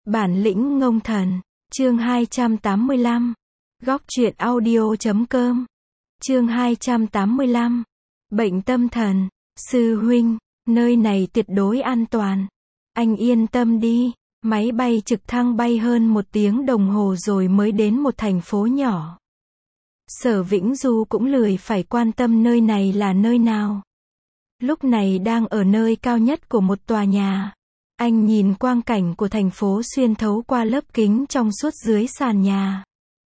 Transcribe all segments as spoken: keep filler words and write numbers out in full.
Bản lĩnh ngông thần. Chương hai trăm tám mươi lăm. Góc truyện audio chấm com. Chương hai trăm tám mươi lăm. Bệnh tâm thần. Sư huynh, nơi này tuyệt đối an toàn. Anh yên tâm đi. Máy bay trực thăng bay hơn một tiếng đồng hồ rồi mới đến một thành phố nhỏ. Sở Vĩnh Du cũng lười phải quan tâm nơi này là nơi nào. Lúc này đang ở nơi cao nhất của một tòa nhà. Anh nhìn quang cảnh của thành phố xuyên thấu qua lớp kính trong suốt dưới sàn nhà.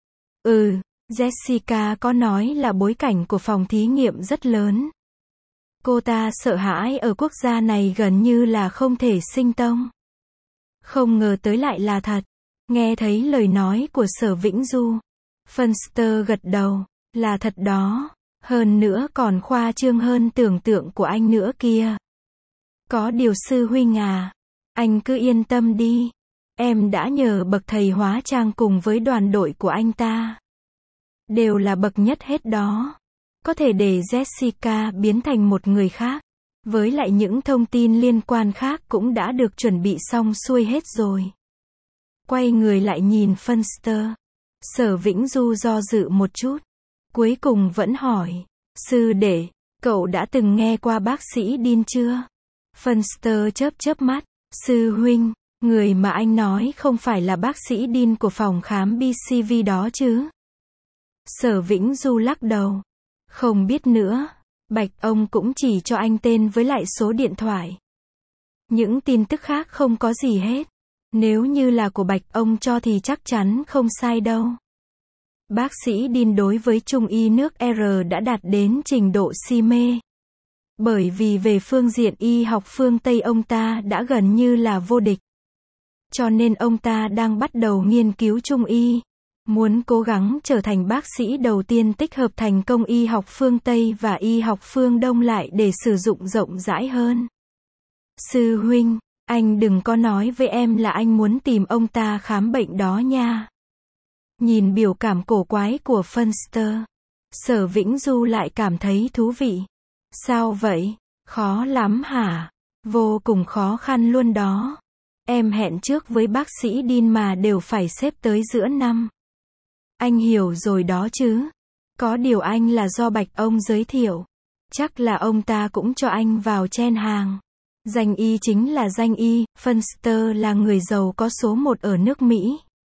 Ừ, Jessica có nói là bối cảnh của phòng thí nghiệm rất lớn. Cô ta sợ hãi ở quốc gia này gần như là không thể sinh tông. Không ngờ tới lại là thật. Nghe thấy lời nói của Sở Vĩnh Du, Funster gật đầu, là thật đó. Hơn nữa còn khoa trương hơn tưởng tượng của anh nữa kia. Có điều sư huynh à, anh cứ yên tâm đi. Em đã nhờ bậc thầy hóa trang cùng với đoàn đội của anh ta. Đều là bậc nhất hết đó. Có thể để Jessica biến thành một người khác. Với lại những thông tin liên quan khác cũng đã được chuẩn bị xong xuôi hết rồi. Quay người lại nhìn Funster. Sở Vĩnh Du do dự một chút. Cuối cùng vẫn hỏi. Sư đệ, cậu đã từng nghe qua bác sĩ Dean chưa? Funster chớp chớp mắt. Sư huynh, người mà anh nói không phải là bác sĩ Dean của phòng khám bê xê vê đó chứ? Sở Vĩnh Du lắc đầu. Không biết nữa. Bạch ông cũng chỉ cho anh tên với lại số điện thoại. Những tin tức khác không có gì hết. Nếu như là của Bạch ông cho thì chắc chắn không sai đâu. Bác sĩ Dean đối với Trung y nước R đã đạt đến trình độ si mê. Bởi vì về phương diện y học phương Tây ông ta đã gần như là vô địch. Cho nên ông ta đang bắt đầu nghiên cứu Trung y. Muốn cố gắng trở thành bác sĩ đầu tiên tích hợp thành công y học phương Tây và y học phương Đông lại để sử dụng rộng rãi hơn. Sư huynh, anh đừng có nói với em là anh muốn tìm ông ta khám bệnh đó nha. Nhìn biểu cảm cổ quái của Funster, Sở Vĩnh Du lại cảm thấy thú vị. Sao vậy? Khó lắm hả? Vô cùng khó khăn luôn đó. Em hẹn trước với bác sĩ Dean mà đều phải xếp tới giữa năm. Anh hiểu rồi đó chứ. Có điều anh là do Bạch ông giới thiệu. Chắc là ông ta cũng cho anh vào chen hàng. Danh y chính là danh y, Funster là người giàu có số một ở nước Mỹ.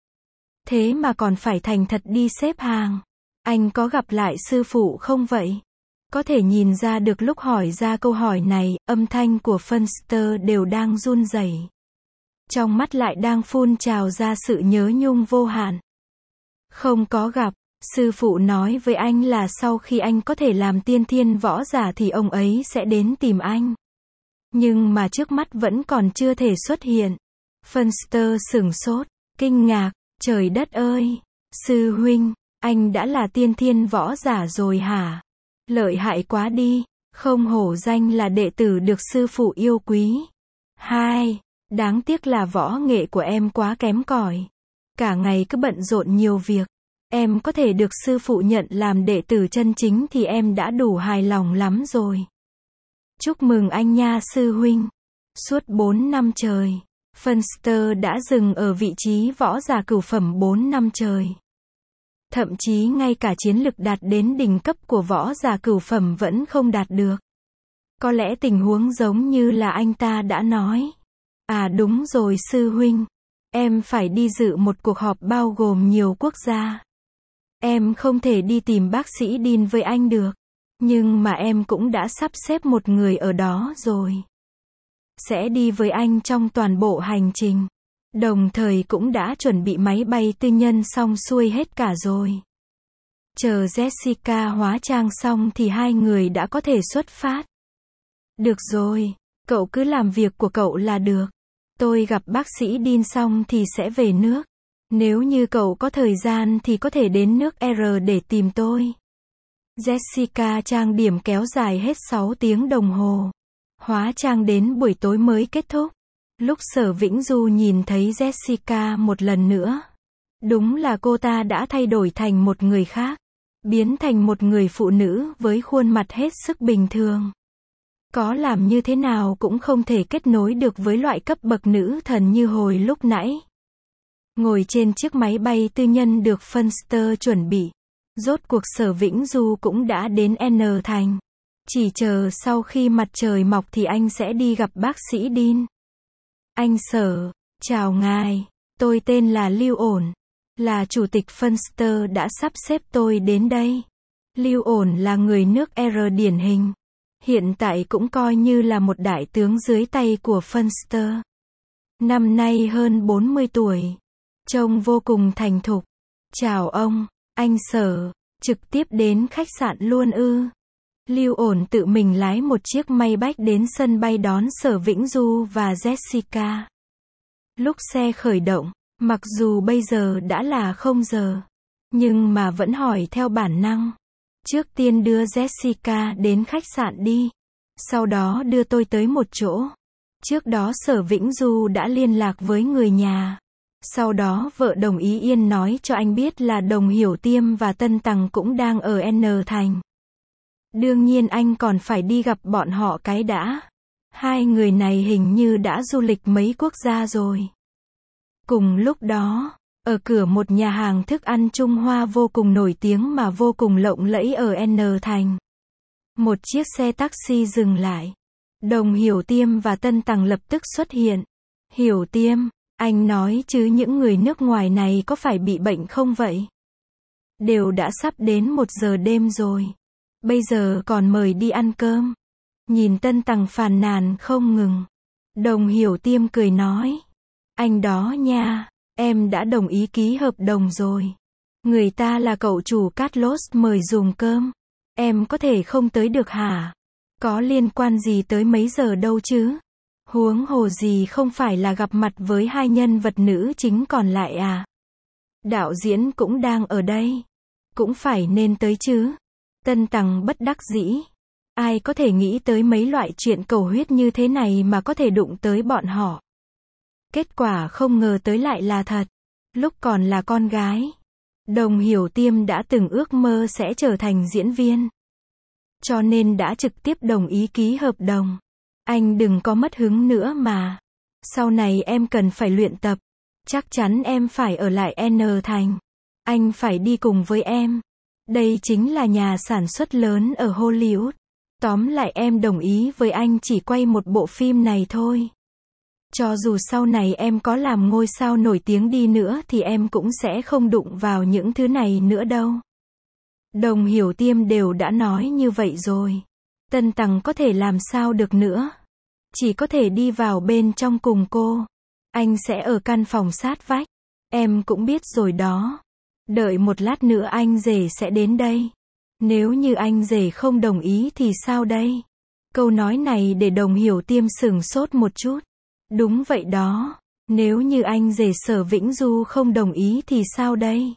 Thế mà còn phải thành thật đi xếp hàng. Anh có gặp lại sư phụ không vậy? Có thể nhìn ra được lúc hỏi ra câu hỏi này, âm thanh của Funster đều đang run rẩy. Trong mắt lại đang phun trào ra sự nhớ nhung vô hạn. Không có gặp, sư phụ nói với anh là sau khi anh có thể làm tiên thiên võ giả thì ông ấy sẽ đến tìm anh. Nhưng mà trước mắt vẫn còn chưa thể xuất hiện. Funster sửng sốt, kinh ngạc, trời đất ơi, sư huynh, anh đã là tiên thiên võ giả rồi hả? Lợi hại quá đi, không hổ danh là đệ tử được sư phụ yêu quý. Hai, đáng tiếc là võ nghệ của em quá kém cỏi. Cả ngày cứ bận rộn nhiều việc. Em có thể được sư phụ nhận làm đệ tử chân chính thì em đã đủ hài lòng lắm rồi. Chúc mừng anh nha sư huynh. Suốt bốn năm trời, Funster đã dừng ở vị trí võ giả cửu phẩm bốn năm trời. Thậm chí ngay cả chiến lực đạt đến đỉnh cấp của võ giả cửu phẩm vẫn không đạt được. Có lẽ tình huống giống như là anh ta đã nói. À đúng rồi sư huynh. Em phải đi dự một cuộc họp bao gồm nhiều quốc gia. Em không thể đi tìm bác sĩ Dean với anh được. Nhưng mà em cũng đã sắp xếp một người ở đó rồi. Sẽ đi với anh trong toàn bộ hành trình. Đồng thời cũng đã chuẩn bị máy bay tư nhân xong xuôi hết cả rồi. Chờ Jessica hóa trang xong thì hai người đã có thể xuất phát. Được rồi, cậu cứ làm việc của cậu là được. Tôi gặp bác sĩ Dean xong thì sẽ về nước. Nếu như cậu có thời gian thì có thể đến nước R để tìm tôi. Jessica trang điểm kéo dài hết sáu tiếng đồng hồ. Hóa trang đến buổi tối mới kết thúc. Lúc Sở Vĩnh Du nhìn thấy Jessica một lần nữa. Đúng là cô ta đã thay đổi thành một người khác. Biến thành một người phụ nữ với khuôn mặt hết sức bình thường. Có làm như thế nào cũng không thể kết nối được với loại cấp bậc nữ thần như hồi lúc nãy. Ngồi trên chiếc máy bay tư nhân được Fenster chuẩn bị. Rốt cuộc Sở Vĩnh Du cũng đã đến N thành. Chỉ chờ sau khi mặt trời mọc thì anh sẽ đi gặp bác sĩ Dean. Anh Sở, chào ngài, tôi tên là Lưu Ổn, là chủ tịch Fenster đã sắp xếp tôi đến đây. Lưu Ổn là người nước R điển hình. Hiện tại cũng coi như là một đại tướng dưới tay của Fenster. Năm nay hơn bốn mươi tuổi. Trông vô cùng thành thục. Chào ông, anh Sở, trực tiếp đến khách sạn luôn ư? Lưu Ổn tự mình lái một chiếc Maybach đến sân bay đón Sở Vĩnh Du và Jessica. Lúc xe khởi động, mặc dù bây giờ đã là không giờ, nhưng mà vẫn hỏi theo bản năng. Trước tiên đưa Jessica đến khách sạn đi. Sau đó đưa tôi tới một chỗ. Trước đó Sở Vĩnh Du đã liên lạc với người nhà. Sau đó vợ Đồng Ý Yên nói cho anh biết là Đồng Hiểu Tiêm và Tân Tằng cũng đang ở N thành. Đương nhiên anh còn phải đi gặp bọn họ cái đã. Hai người này hình như đã du lịch mấy quốc gia rồi. Cùng lúc đó, ở cửa một nhà hàng thức ăn Trung Hoa vô cùng nổi tiếng mà vô cùng lộng lẫy ở N thành. Một chiếc xe taxi dừng lại. Đồng Hiểu Tiêm và Tân Tằng lập tức xuất hiện. Hiểu Tiêm, anh nói chứ những người nước ngoài này có phải bị bệnh không vậy? Đều đã sắp đến một giờ đêm rồi. Bây giờ còn mời đi ăn cơm. Nhìn Tân Tằng phàn nàn không ngừng. Đồng Hiểu Tiêm cười nói. Anh đó nha, em đã đồng ý ký hợp đồng rồi. Người ta là cậu chủ Carlos mời dùng cơm. Em có thể không tới được hả? Có liên quan gì tới mấy giờ đâu chứ? Huống hồ gì không phải là gặp mặt với hai nhân vật nữ chính còn lại à? Đạo diễn cũng đang ở đây. Cũng phải nên tới chứ. Tân Tằng bất đắc dĩ. Ai có thể nghĩ tới mấy loại chuyện cầu huyết như thế này mà có thể đụng tới bọn họ. Kết quả không ngờ tới lại là thật. Lúc còn là con gái, Đồng Hiểu Tiêm đã từng ước mơ sẽ trở thành diễn viên. Cho nên đã trực tiếp đồng ý ký hợp đồng. Anh đừng có mất hứng nữa mà. Sau này em cần phải luyện tập. Chắc chắn em phải ở lại N thành. Anh phải đi cùng với em. Đây chính là nhà sản xuất lớn ở Hollywood. Tóm lại em đồng ý với anh chỉ quay một bộ phim này thôi. Cho dù sau này em có làm ngôi sao nổi tiếng đi nữa thì em cũng sẽ không đụng vào những thứ này nữa đâu. Đồng Hiểu Tiêm đều đã nói như vậy rồi. Tân Tằng có thể làm sao được nữa. Chỉ có thể đi vào bên trong cùng cô. Anh sẽ ở căn phòng sát vách. Em cũng biết rồi đó. Đợi một lát nữa anh rể sẽ đến đây. Nếu như anh rể không đồng ý thì sao đây? Câu nói này để Đồng Hiểu Tiêm sửng sốt một chút. Đúng vậy đó. Nếu như anh rể Sở Vĩnh Du không đồng ý thì sao đây?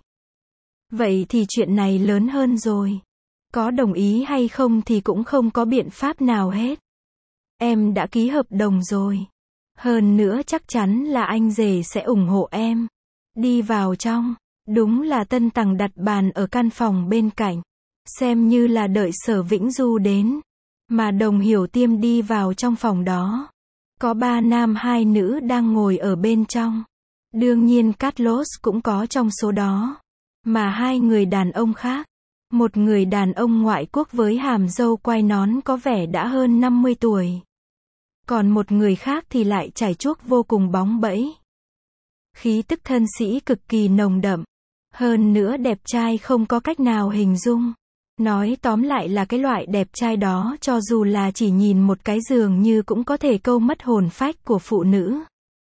Vậy thì chuyện này lớn hơn rồi. Có đồng ý hay không thì cũng không có biện pháp nào hết. Em đã ký hợp đồng rồi. Hơn nữa chắc chắn là anh rể sẽ ủng hộ em. Đi vào trong. Đúng là Tân Tằng đặt bàn ở căn phòng bên cạnh. Xem như là đợi Sở Vĩnh Du đến. Mà Đồng Hiểu Tiêm đi vào trong phòng đó. Có ba nam hai nữ đang ngồi ở bên trong. Đương nhiên Carlos cũng có trong số đó. Mà hai người đàn ông khác. Một người đàn ông ngoại quốc với hàm râu quai nón có vẻ đã hơn năm mươi tuổi. Còn một người khác thì lại chải chuốt vô cùng bóng bẫy. Khí tức thân sĩ cực kỳ nồng đậm. Hơn nữa đẹp trai không có cách nào hình dung. Nói tóm lại là cái loại đẹp trai đó cho dù là chỉ nhìn một cái dường như cũng có thể câu mất hồn phách của phụ nữ.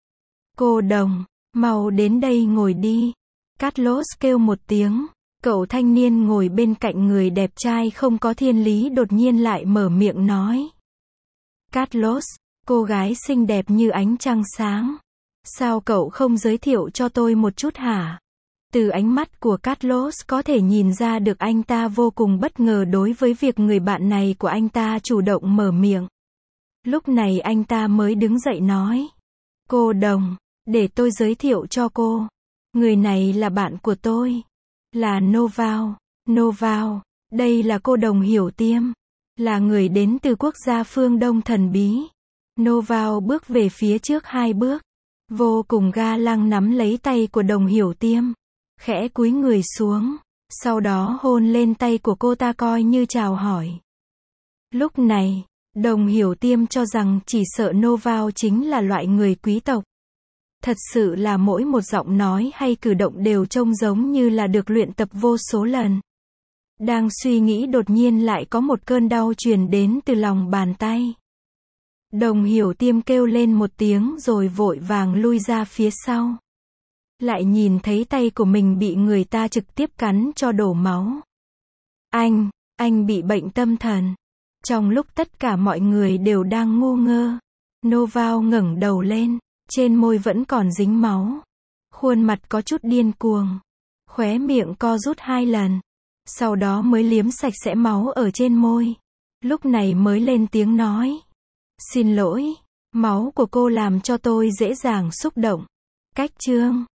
Cô Đồng, mau đến đây ngồi đi. Carlos kêu một tiếng. Cậu thanh niên ngồi bên cạnh người đẹp trai không có thiên lý đột nhiên lại mở miệng nói. Carlos, cô gái xinh đẹp như ánh trăng sáng. Sao cậu không giới thiệu cho tôi một chút hả? Từ ánh mắt của Carlos có thể nhìn ra được anh ta vô cùng bất ngờ đối với việc người bạn này của anh ta chủ động mở miệng. Lúc này anh ta mới đứng dậy nói. Cô Đồng, để tôi giới thiệu cho cô. Người này là bạn của tôi. Là Novao. Novao, đây là cô Đồng Hiểu Tiêm. Là người đến từ quốc gia phương Đông thần bí. Novao bước về phía trước hai bước. Vô cùng ga lăng nắm lấy tay của Đồng Hiểu Tiêm, khẽ cúi người xuống, sau đó hôn lên tay của cô ta coi như chào hỏi. Lúc này, Đồng Hiểu Tiêm cho rằng chỉ sợ Novao chính là loại người quý tộc. Thật sự là mỗi một giọng nói hay cử động đều trông giống như là được luyện tập vô số lần. Đang suy nghĩ đột nhiên lại có một cơn đau truyền đến từ lòng bàn tay. Đồng Hiểu Tiêm kêu lên một tiếng rồi vội vàng lui ra phía sau. Lại nhìn thấy tay của mình bị người ta trực tiếp cắn cho đổ máu. Anh, anh bị bệnh tâm thần. Trong lúc tất cả mọi người đều đang ngu ngơ, Novao ngẩng đầu lên, trên môi vẫn còn dính máu. Khuôn mặt có chút điên cuồng. Khóe miệng co rút hai lần. Sau đó mới liếm sạch sẽ máu ở trên môi. Lúc này mới lên tiếng nói. Xin lỗi, máu của cô làm cho tôi dễ dàng xúc động. Cách chương